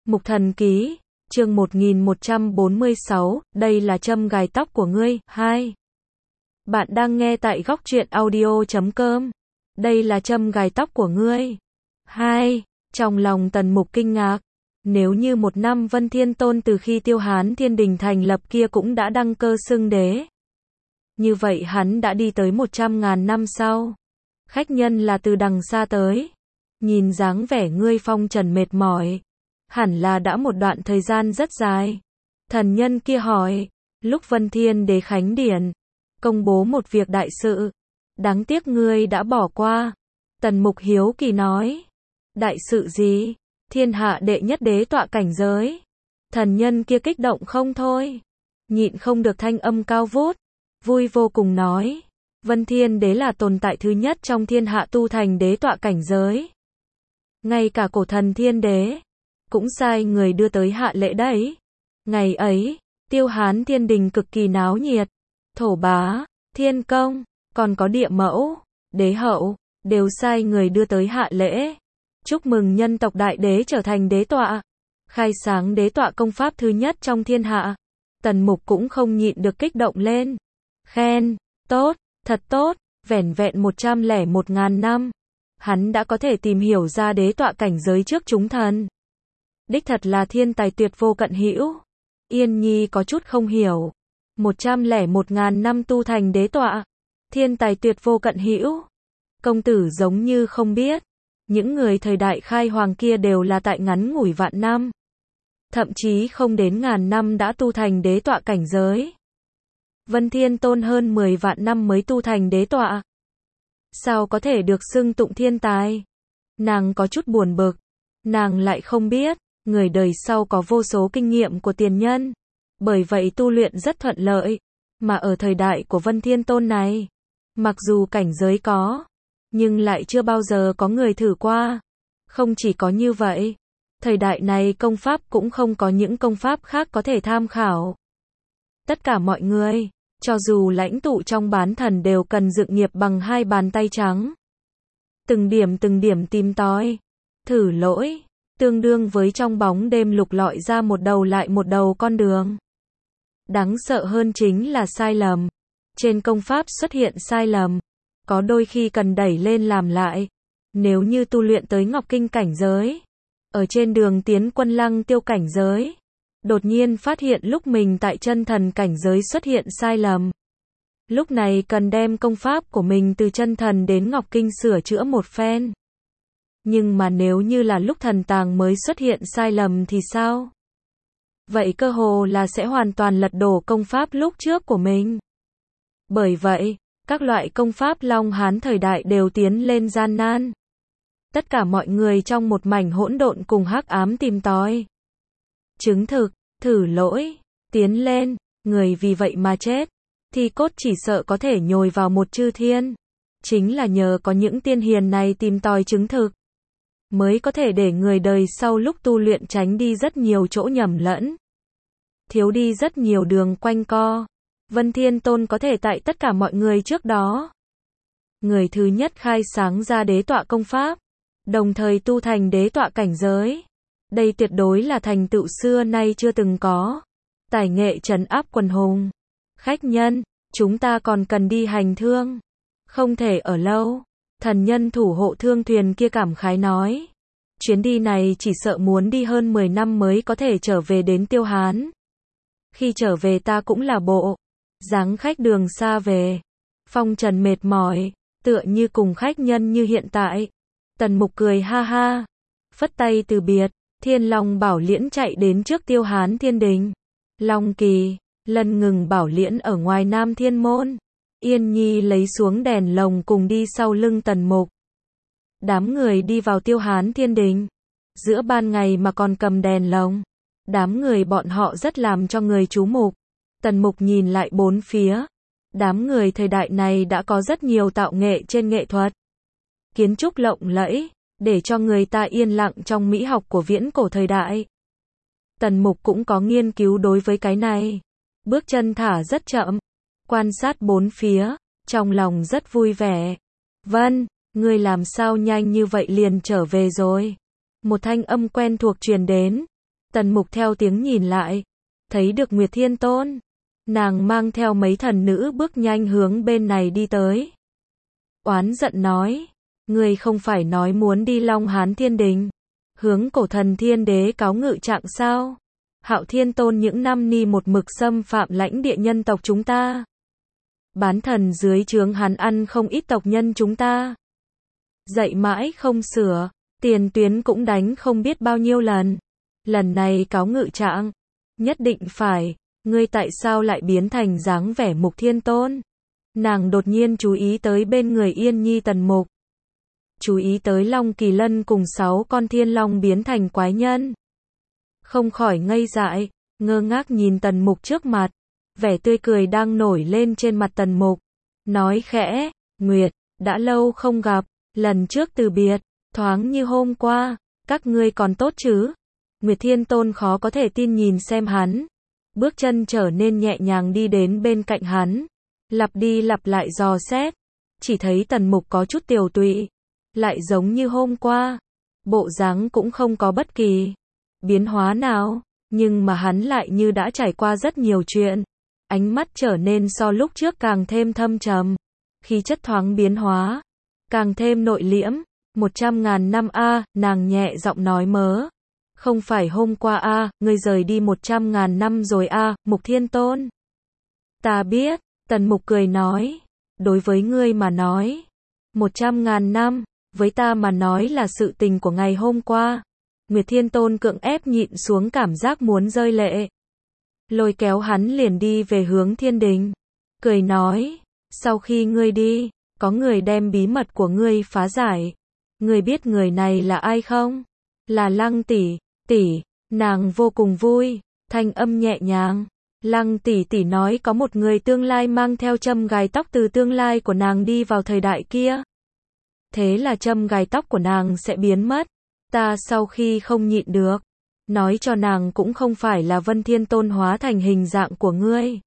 Mục Thần Ký, chương 1146, đây là châm gài tóc của ngươi, 2. Bạn đang nghe tại góc truyện audio.com. Đây là châm gài tóc của ngươi. 2. Trong lòng Tần Mục kinh ngạc. Nếu như một năm Vân Thiên Tôn từ khi Tiêu Hán Thiên Đình thành lập kia cũng đã đăng cơ xưng đế. Như vậy hắn đã đi tới 100.000 năm sau. Khách nhân là từ đằng xa tới. Nhìn dáng vẻ ngươi phong trần mệt mỏi. Hẳn là đã một đoạn thời gian rất dài. Thần nhân kia hỏi. Lúc Vân Thiên Đế khánh điển. Công bố một việc đại sự. Đáng tiếc ngươi đã bỏ qua. Tần Mục hiếu kỳ nói. Đại sự gì? Thiên hạ đệ nhất đế tọa cảnh giới. Thần nhân kia kích động không thôi. Nhịn không được thanh âm cao vút. Vui vô cùng nói. Vân Thiên Đế là tồn tại thứ nhất trong thiên hạ tu thành đế tọa cảnh giới. Ngay cả cổ thần Thiên Đế cũng sai người đưa tới hạ lễ đấy. Ngày ấy, Tiêu Hán Thiên Đình cực kỳ náo nhiệt. Thổ bá, Thiên Công, còn có Địa Mẫu, Đế Hậu, đều sai người đưa tới hạ lễ. Chúc mừng nhân tộc đại đế trở thành đế tọa. Khai sáng đế tọa công pháp thứ nhất trong thiên hạ. Tần Mục cũng không nhịn được kích động lên. Khen, tốt, thật tốt, vẻn vẹn 101.000 năm. Hắn đã có thể tìm hiểu ra đế tọa cảnh giới trước chúng thần. Đích thật là thiên tài tuyệt vô cận hữu. Yên Nhi có chút không hiểu. 101.000 năm tu thành đế tọa. Thiên tài tuyệt vô cận hữu. Công tử giống như không biết. Những người thời đại khai hoàng kia đều là tại ngắn ngủi vạn năm. Thậm chí không đến ngàn năm đã tu thành đế tọa cảnh giới. Vân Thiên Tôn hơn 10 vạn năm mới tu thành đế tọa. Sao có thể được xưng tụng thiên tài? Nàng có chút buồn bực. Nàng lại không biết, người đời sau có vô số kinh nghiệm của tiền nhân. Bởi vậy tu luyện rất thuận lợi. Mà ở thời đại của Vân Thiên Tôn này, mặc dù cảnh giới có, nhưng lại chưa bao giờ có người thử qua. Không chỉ có như vậy, thời đại này công pháp cũng không có những công pháp khác có thể tham khảo. Tất cả mọi người, cho dù lãnh tụ trong bán thần đều cần dựng nghiệp bằng hai bàn tay trắng. Từng điểm tìm tòi, thử lỗi, tương đương với trong bóng đêm lục lọi ra một đầu lại một đầu con đường. Đáng sợ hơn chính là sai lầm. Trên công pháp xuất hiện sai lầm, có đôi khi cần đẩy lên làm lại. Nếu như tu luyện tới Ngọc Kinh cảnh giới, ở trên đường tiến Quân Lăng Tiêu cảnh giới, đột nhiên phát hiện lúc mình tại chân thần cảnh giới xuất hiện sai lầm. Lúc này cần đem công pháp của mình từ chân thần đến Ngọc Kinh sửa chữa một phen. Nhưng mà nếu như là lúc thần tàng mới xuất hiện sai lầm thì sao? Vậy cơ hồ là sẽ hoàn toàn lật đổ công pháp lúc trước của mình. Bởi vậy, các loại công pháp Long Hán thời đại đều tiến lên gian nan. Tất cả mọi người trong một mảnh hỗn độn cùng hắc ám tìm tòi. Chứng thực, thử lỗi, tiến lên, người vì vậy mà chết. Thì cốt chỉ sợ có thể nhồi vào một chư thiên. Chính là nhờ có những tiên hiền này tìm tòi chứng thực, mới có thể để người đời sau lúc tu luyện tránh đi rất nhiều chỗ nhầm lẫn. Thiếu đi rất nhiều đường quanh co. Vân Thiên Tôn có thể tại tất cả mọi người trước đó. Người thứ nhất khai sáng ra đế tọa công pháp. Đồng thời tu thành đế tọa cảnh giới. Đây tuyệt đối là thành tựu xưa nay chưa từng có. Tài nghệ trấn áp quần hùng. Khách nhân, chúng ta còn cần đi hành thương. Không thể ở lâu. Thần nhân thủ hộ thương thuyền kia cảm khái nói. Chuyến đi này chỉ sợ muốn đi hơn 10 năm mới có thể trở về đến Tiêu Hán. Khi trở về ta cũng là bộ dáng khách đường xa về. Phong trần mệt mỏi, tựa như cùng khách nhân như hiện tại. Tần Mục cười ha ha. Phất tay từ biệt, Thiên Long Bảo Liễn chạy đến trước Tiêu Hán Thiên Đình. Long Kỳ, lần ngừng Bảo Liễn ở ngoài Nam Thiên Môn. Yên Nhi lấy xuống đèn lồng cùng đi sau lưng Tần Mục. Đám người đi vào Tiêu Hán Thiên Đình. Giữa ban ngày mà còn cầm đèn lồng. Đám người bọn họ rất làm cho người chú mục. Tần Mục nhìn lại bốn phía. Đám người thời đại này đã có rất nhiều tạo nghệ trên nghệ thuật. Kiến trúc lộng lẫy, để cho người ta yên lặng trong mỹ học của viễn cổ thời đại. Tần Mục cũng có nghiên cứu đối với cái này. Bước chân thả rất chậm. Quan sát bốn phía, trong lòng rất vui vẻ. Vân, ngươi làm sao nhanh như vậy liền trở về rồi? Một thanh âm quen thuộc truyền đến. Tần Mục theo tiếng nhìn lại, thấy được Nguyệt Thiên Tôn. Nàng mang theo mấy thần nữ bước nhanh hướng bên này đi tới. Oán giận nói, ngươi không phải nói muốn đi Long Hán Thiên Đình, hướng Cổ Thần Thiên Đế cáo ngự trạng sao? Hạo Thiên Tôn những năm ni một mực xâm phạm lãnh địa nhân tộc chúng ta. Bán thần dưới trướng hắn ăn không ít tộc nhân chúng ta. Dạy mãi không sửa, tiền tuyến cũng đánh không biết bao nhiêu lần. Lần này cáo ngự trạng, nhất định phải, ngươi tại sao lại biến thành dáng vẻ Mục Thiên Tôn? Nàng đột nhiên chú ý tới bên người Yên Nhi Tần Mục. Chú ý tới Long Kỳ Lân cùng 6 con thiên long biến thành quái nhân. Không khỏi ngây dại, ngơ ngác nhìn Tần Mục trước mặt. Vẻ tươi cười đang nổi lên trên mặt Tần Mục. Nói khẽ, Nguyệt, đã lâu không gặp, lần trước từ biệt, thoáng như hôm qua, các ngươi còn tốt chứ? Nguyệt Thiên Tôn khó có thể tin nhìn xem hắn. Bước chân trở nên nhẹ nhàng đi đến bên cạnh hắn. Lặp đi lặp lại dò xét. Chỉ thấy Tần Mục có chút tiều tụy. Lại giống như hôm qua. Bộ dáng cũng không có bất kỳ biến hóa nào. Nhưng mà hắn lại như đã trải qua rất nhiều chuyện. Ánh mắt trở nên so lúc trước càng thêm thâm trầm. Khí chất thoáng biến hóa. Càng thêm nội liễm. 100.000 năm a, nàng nhẹ giọng nói mớ. Không phải hôm qua a, ngươi rời đi 100.000 năm rồi a, Mục Thiên Tôn. Ta biết, Tần Mục cười nói. Đối với ngươi mà nói, 100.000 năm, với ta mà nói là sự tình của ngày hôm qua. Nguyệt Thiên Tôn cưỡng ép nhịn xuống cảm giác muốn rơi lệ. Lôi kéo hắn liền đi về hướng thiên đình. Cười nói, sau khi ngươi đi, có người đem bí mật của ngươi phá giải. Ngươi biết người này là ai không? Là Lăng tỷ, tỷ, nàng vô cùng vui, thanh âm nhẹ nhàng. Lăng tỷ tỷ nói có một người tương lai mang theo châm gài tóc từ tương lai của nàng đi vào thời đại kia. Thế là châm gài tóc của nàng sẽ biến mất. Ta sau khi không nhịn được, nói cho nàng cũng không phải là Vân Thiên Tôn hóa thành hình dạng của ngươi.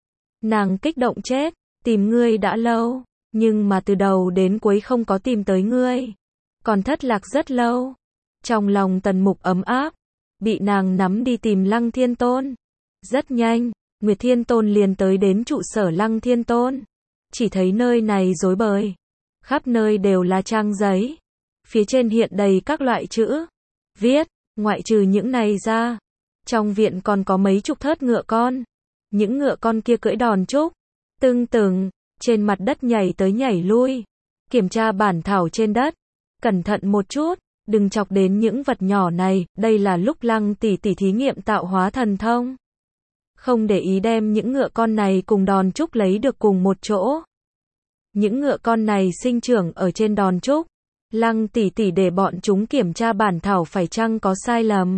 Nàng kích động chết, tìm ngươi đã lâu, nhưng mà từ đầu đến cuối không có tìm tới ngươi. Còn thất lạc rất lâu. Trong lòng Tần Mục ấm áp, bị nàng nắm đi tìm Lăng Thiên Tôn. Rất nhanh, Nguyệt Thiên Tôn liền tới đến trụ sở Lăng Thiên Tôn. Chỉ thấy nơi này rối bời. Khắp nơi đều là trang giấy. Phía trên hiện đầy các loại chữ. Viết, ngoại trừ những này ra. Trong viện còn có mấy chục thớt ngựa con. Những ngựa con kia cưỡi đòn trúc. Tưng từng, trên mặt đất nhảy tới nhảy lui. Kiểm tra bản thảo trên đất. Cẩn thận một chút, đừng chọc đến những vật nhỏ này, đây là lúc Lăng tỷ tỷ thí nghiệm tạo hóa thần thông. Không để ý đem những ngựa con này cùng đòn trúc lấy được cùng một chỗ. Những ngựa con này sinh trưởng ở trên đòn trúc. Lăng tỷ tỷ để bọn chúng kiểm tra bản thảo phải chăng có sai lầm.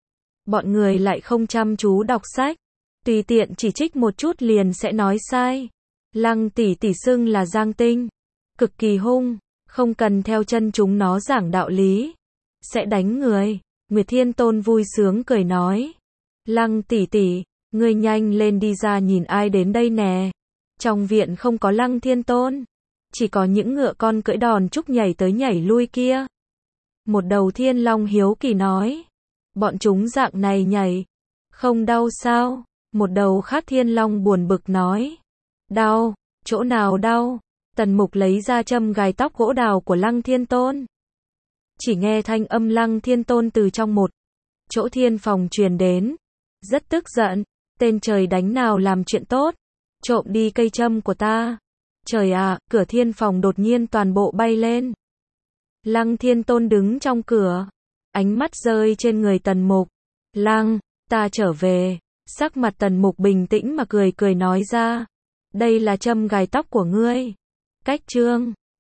Bọn người lại không chăm chú đọc sách, tùy tiện chỉ trích một chút liền sẽ nói sai. Lăng tỷ tỷ xưng là Giang Tinh, cực kỳ hung, không cần theo chân chúng nó giảng đạo lý, sẽ đánh người. Nguyệt Thiên Tôn vui sướng cười nói, Lăng tỷ tỷ, ngươi nhanh lên đi ra nhìn ai đến đây nè. Trong viện không có Lăng Thiên Tôn, chỉ có những ngựa con cưỡi đòn trúc nhảy tới nhảy lui kia. Một đầu thiên long hiếu kỳ nói, bọn chúng dạng này nhảy, không đau sao? Một đầu khác thiên long buồn bực nói, đau, chỗ nào đau? Tần Mục lấy ra châm gài tóc gỗ đào của Lăng Thiên Tôn. Chỉ nghe thanh âm Lăng Thiên Tôn từ trong một chỗ thiên phòng truyền đến. Rất tức giận, tên trời đánh nào làm chuyện tốt, trộm đi cây châm của ta. Trời ạ, cửa thiên phòng đột nhiên toàn bộ bay lên. Lăng Thiên Tôn đứng trong cửa, ánh mắt rơi trên người Tần Mục. Lăng, ta trở về. Sắc mặt Tần Mục bình tĩnh mà cười cười nói ra, đây là châm gài tóc của ngươi. Cách chương